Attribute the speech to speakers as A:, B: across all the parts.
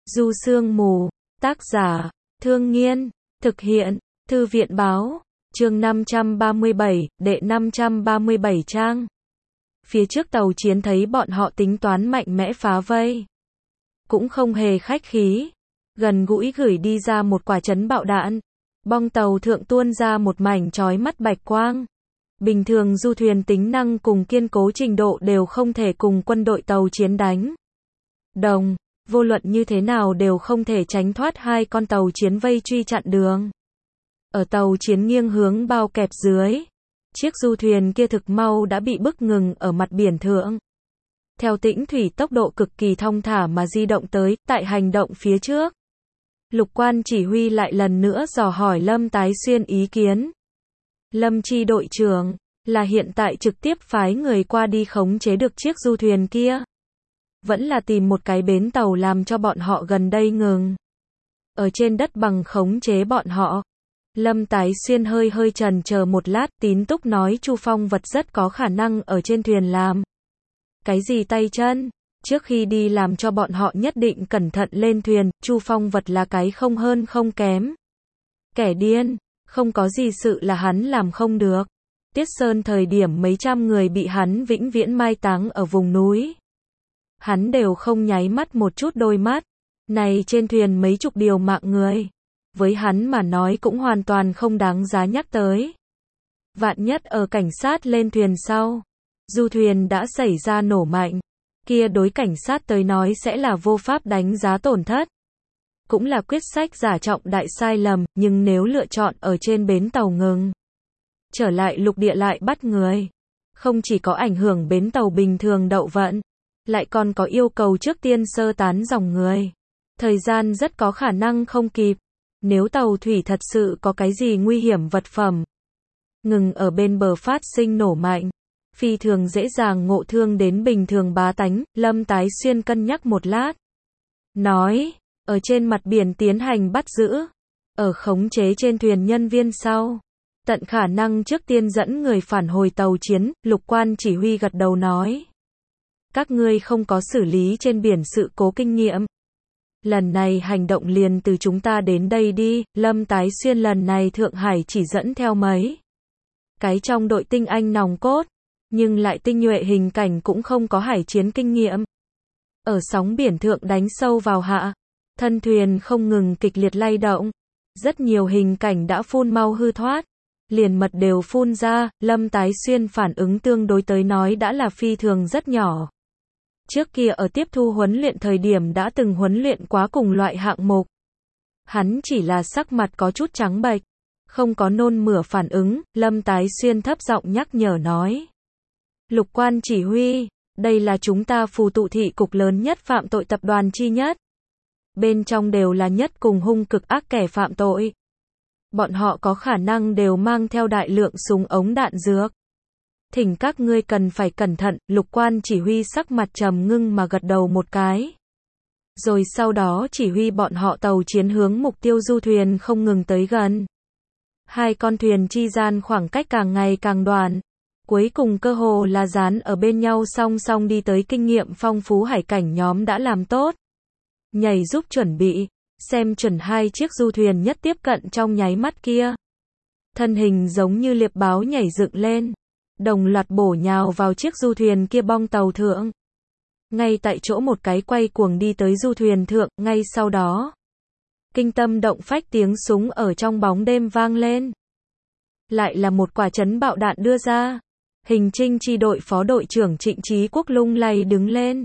A: Du Sương Mù, tác giả, Thương Nghiên, thực hiện, Thư viện Báo, chương 537, đệ 537 trang. Phía trước tàu chiến thấy bọn họ tính toán mạnh mẽ phá vây. Cũng không hề khách khí. Gần gũi gửi đi ra một quả chấn bạo đạn. Bong tàu thượng tuôn ra một mảnh chói mắt bạch quang. Bình thường du thuyền tính năng cùng kiên cố trình độ đều không thể cùng quân đội tàu chiến đánh đồng. Vô luận như thế nào đều không thể tránh thoát hai con tàu chiến vây truy chặn đường. Ở tàu chiến nghiêng hướng bao kẹp dưới, chiếc du thuyền kia thực mau đã bị bức ngừng ở mặt biển thượng. Theo tĩnh thủy tốc độ cực kỳ thong thả mà di động tới, tại hành động phía trước. Lục quan chỉ huy lại lần nữa dò hỏi Lâm Tái Xuyên ý kiến. Lâm chi đội trưởng, là hiện tại trực tiếp phái người qua đi khống chế được chiếc du thuyền kia. Vẫn là tìm một cái bến tàu làm cho bọn họ gần đây ngừng. Ở trên đất bằng khống chế bọn họ. Lâm Tái Xuyên hơi chần chờ một lát, tín túc nói Chu Phong Vật rất có khả năng ở trên thuyền làm. Cái gì tay chân? Trước khi đi làm cho bọn họ nhất định cẩn thận lên thuyền, Chu Phong Vật là cái không hơn không kém. Kẻ điên, không có gì sự là hắn làm không được. Tiết Sơn thời điểm mấy trăm người bị hắn vĩnh viễn mai táng ở vùng núi. Hắn đều không nháy mắt một chút đôi mắt. Này trên thuyền mấy chục điều mạng người. Với hắn mà nói cũng hoàn toàn không đáng giá nhắc tới. Vạn nhất ở cảnh sát lên thuyền sau. Du thuyền đã xảy ra nổ mạnh. Kia đối cảnh sát tới nói sẽ là vô pháp đánh giá tổn thất. Cũng là quyết sách giả trọng đại sai lầm, nhưng nếu lựa chọn ở trên bến tàu ngừng. Trở lại lục địa lại bắt người. Không chỉ có ảnh hưởng bến tàu bình thường đậu vận. Lại còn có yêu cầu trước tiên sơ tán dòng người. Thời gian rất có khả năng không kịp. Nếu tàu thủy thật sự có cái gì nguy hiểm vật phẩm. Ngừng ở bên bờ phát sinh nổ mạnh. Phi thường dễ dàng ngộ thương đến bình thường bá tánh. Lâm Tái Xuyên cân nhắc một lát. Nói, ở trên mặt biển tiến hành bắt giữ. Ở khống chế trên thuyền nhân viên sau. Tận khả năng trước tiên dẫn người phản hồi tàu chiến. Lục quan chỉ huy gật đầu nói. Các ngươi không có xử lý trên biển sự cố kinh nghiệm. Lần này hành động liền từ chúng ta đến đây đi. Lâm Tái Xuyên lần này Thượng Hải chỉ dẫn theo mấy cái trong đội tinh anh nòng cốt, nhưng lại tinh nhuệ hình cảnh cũng không có hải chiến kinh nghiệm. Ở sóng biển thượng đánh sâu vào hạ, thân thuyền không ngừng kịch liệt lay động. Rất nhiều hình cảnh đã phun mau hư thoát, liền mật đều phun ra. Lâm Tái Xuyên phản ứng tương đối tới nói đã là phi thường rất nhỏ. Trước kia ở tiếp thu huấn luyện thời điểm đã từng huấn luyện quá cùng loại hạng mục. Hắn chỉ là sắc mặt có chút trắng bệch, không có nôn mửa phản ứng. Lâm Tái Xuyên thấp giọng nhắc nhở nói. Lục quan chỉ huy, đây là chúng ta Phù Tụ thị cục lớn nhất phạm tội tập đoàn chi nhất. Bên trong đều là nhất cùng hung cực ác kẻ phạm tội. Bọn họ có khả năng đều mang theo đại lượng súng ống đạn dược. Thỉnh các ngươi cần phải cẩn thận. Lục quan chỉ huy sắc mặt trầm ngưng mà gật đầu một cái. Rồi sau đó chỉ huy bọn họ tàu chiến hướng mục tiêu du thuyền không ngừng tới gần. Hai con thuyền chi gian khoảng cách càng ngày càng đoạn. Cuối cùng cơ hồ là dán ở bên nhau song song đi tới. Kinh nghiệm phong phú hải cảnh nhóm đã làm tốt. Nhảy giúp chuẩn bị. Xem chuẩn hai chiếc du thuyền nhất tiếp cận trong nháy mắt kia. Thân hình giống như liệp báo nhảy dựng lên. Đồng loạt bổ nhào vào chiếc du thuyền kia bong tàu thượng. Ngay tại chỗ một cái quay cuồng đi tới du thuyền thượng, ngay sau đó. Kinh tâm động phách tiếng súng ở trong bóng đêm vang lên. Lại là một quả chấn bạo đạn đưa ra. Hình Trinh chi đội phó đội trưởng Trịnh Chí Quốc lung lay đứng lên.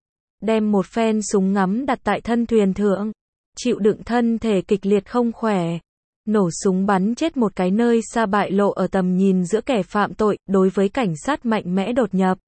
A: Đem một phen súng ngắm đặt tại thân thuyền thượng. Chịu đựng thân thể kịch liệt không khỏe. Nổ súng bắn chết một cái nơi xa bại lộ ở tầm nhìn giữa kẻ phạm tội. Đối với cảnh sát mạnh mẽ đột nhập.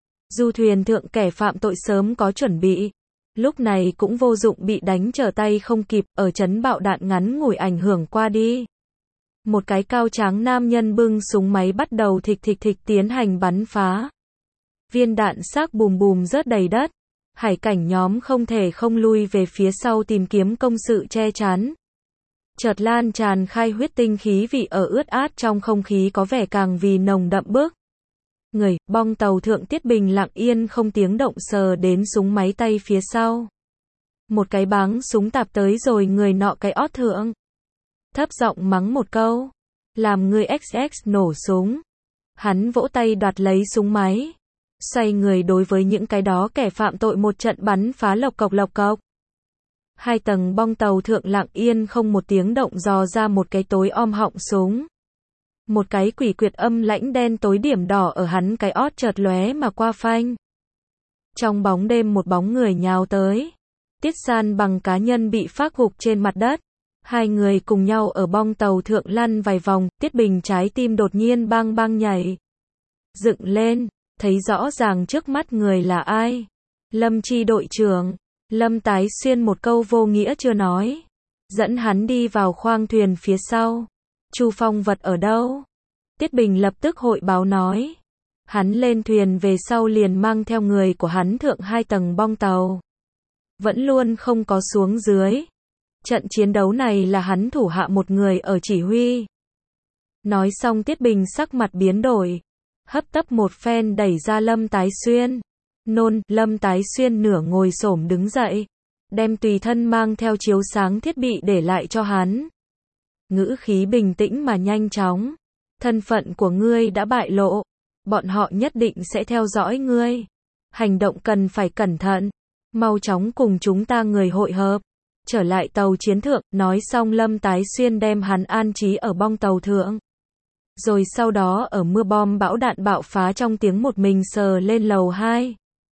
A: Du thuyền thượng kẻ phạm tội sớm có chuẩn bị. Lúc này cũng vô dụng bị đánh trở tay không kịp. Ở chấn bạo đạn ngắn ngủi ảnh hưởng qua đi. Một cái cao tráng nam nhân bưng súng máy bắt đầu thịch tiến hành bắn phá. Viên đạn xác bùm bùm rớt đầy đất. Hải cảnh nhóm không thể không lui về phía sau tìm kiếm công sự che chắn. Chợt lan tràn khai huyết tinh khí vị ở ướt át trong không khí có vẻ càng vì nồng đậm bức. Người, bong tàu thượng Tiết Bình lặng yên không tiếng động sờ đến súng máy tay phía sau. Một cái báng súng tạp tới rồi người nọ cái ót thượng. Thấp giọng mắng một câu. Làm người XX nổ súng. Hắn vỗ tay đoạt lấy súng máy. Xoay người đối với những cái đó kẻ phạm tội một trận bắn phá lộc cộc lộc cộc. 2 tầng bong tàu thượng lặng yên không một tiếng động dò ra một cái tối om họng súng. Một cái quỷ quyệt âm lãnh đen tối điểm đỏ ở hắn cái ót chợt lóe mà qua phanh. Trong bóng đêm một bóng người nhào tới. Tiết San bằng cá nhân bị phác gục trên mặt đất. 2 người cùng nhau ở bong tàu thượng lăn vài vòng, Tiết Bình trái tim đột nhiên bang bang nhảy. Dựng lên, thấy rõ ràng trước mắt người là ai. Lâm Chi đội trưởng. Lâm Tái Xuyên một câu vô nghĩa chưa nói. Dẫn hắn đi vào khoang thuyền phía sau. Chu Phong Vật ở đâu? Tiết Bình lập tức hội báo nói. Hắn lên thuyền về sau liền mang theo người của hắn thượng 2 tầng bong tàu. Vẫn luôn không có xuống dưới. Trận chiến đấu này là hắn thủ hạ một người ở chỉ huy. Nói xong Tiết Bình sắc mặt biến đổi. Hấp tấp một phen đẩy ra Lâm Tái Xuyên. Nôn, Lâm Tái Xuyên nửa ngồi xổm đứng dậy. Đem tùy thân mang theo chiếu sáng thiết bị để lại cho hắn. Ngữ khí bình tĩnh mà nhanh chóng. Thân phận của ngươi đã bại lộ. Bọn họ nhất định sẽ theo dõi ngươi. Hành động cần phải cẩn thận. Mau chóng cùng chúng ta người hội hợp. Trở lại tàu chiến thượng, nói xong Lâm Tái Xuyên đem hắn an trí ở bong tàu thượng. Rồi sau đó ở mưa bom bão đạn bạo phá trong tiếng một mình sờ lên lầu 2.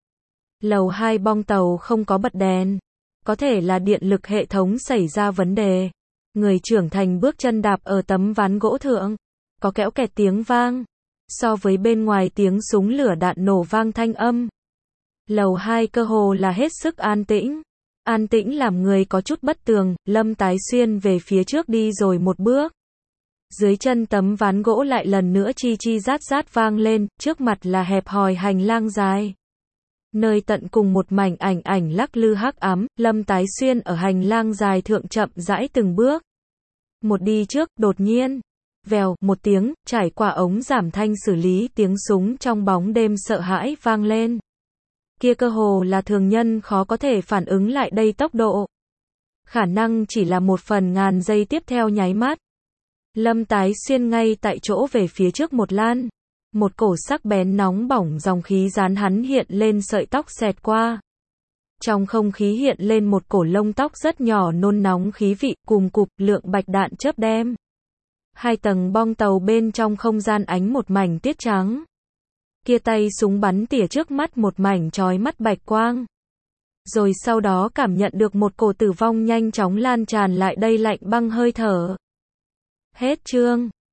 A: Lầu 2 bong tàu không có bật đèn. Có thể là điện lực hệ thống xảy ra vấn đề. Người trưởng thành bước chân đạp ở tấm ván gỗ thượng. Có kéo kẹt tiếng vang. So với bên ngoài tiếng súng lửa đạn nổ vang thanh âm. Lầu 2 cơ hồ là hết sức an tĩnh. An tĩnh làm người có chút bất tường, Lâm Tái Xuyên về phía trước đi rồi một bước. Dưới chân tấm ván gỗ lại lần nữa chi chi rát rát vang lên, trước mặt là hẹp hòi hành lang dài. Nơi tận cùng một mảnh ảnh ảnh lắc lư hắc ám, Lâm Tái Xuyên ở hành lang dài thượng chậm rãi từng bước. Một đi trước, đột nhiên. Vèo, một tiếng, trải qua ống giảm thanh xử lý tiếng súng trong bóng đêm sợ hãi vang lên. Kia cơ hồ là thường nhân khó có thể phản ứng lại đây tốc độ. Khả năng chỉ là 1/1000 giây tiếp theo nháy mắt. Lâm Tái Xuyên ngay tại chỗ về phía trước một lan. Một cổ sắc bén nóng bỏng dòng khí dán hắn hiện lên sợi tóc xẹt qua. Trong không khí hiện lên một cổ lông tóc rất nhỏ nôn nóng khí vị, cùm cụp, lượng bạch đạn chớp đem. 2 tầng bong tàu bên trong không gian ánh một mảnh tiết trắng. Kia tay súng bắn tỉa trước mắt một mảnh chói mắt bạch quang. Rồi sau đó cảm nhận được một cổ tử vong nhanh chóng lan tràn lại đây lạnh băng hơi thở. Hết chương.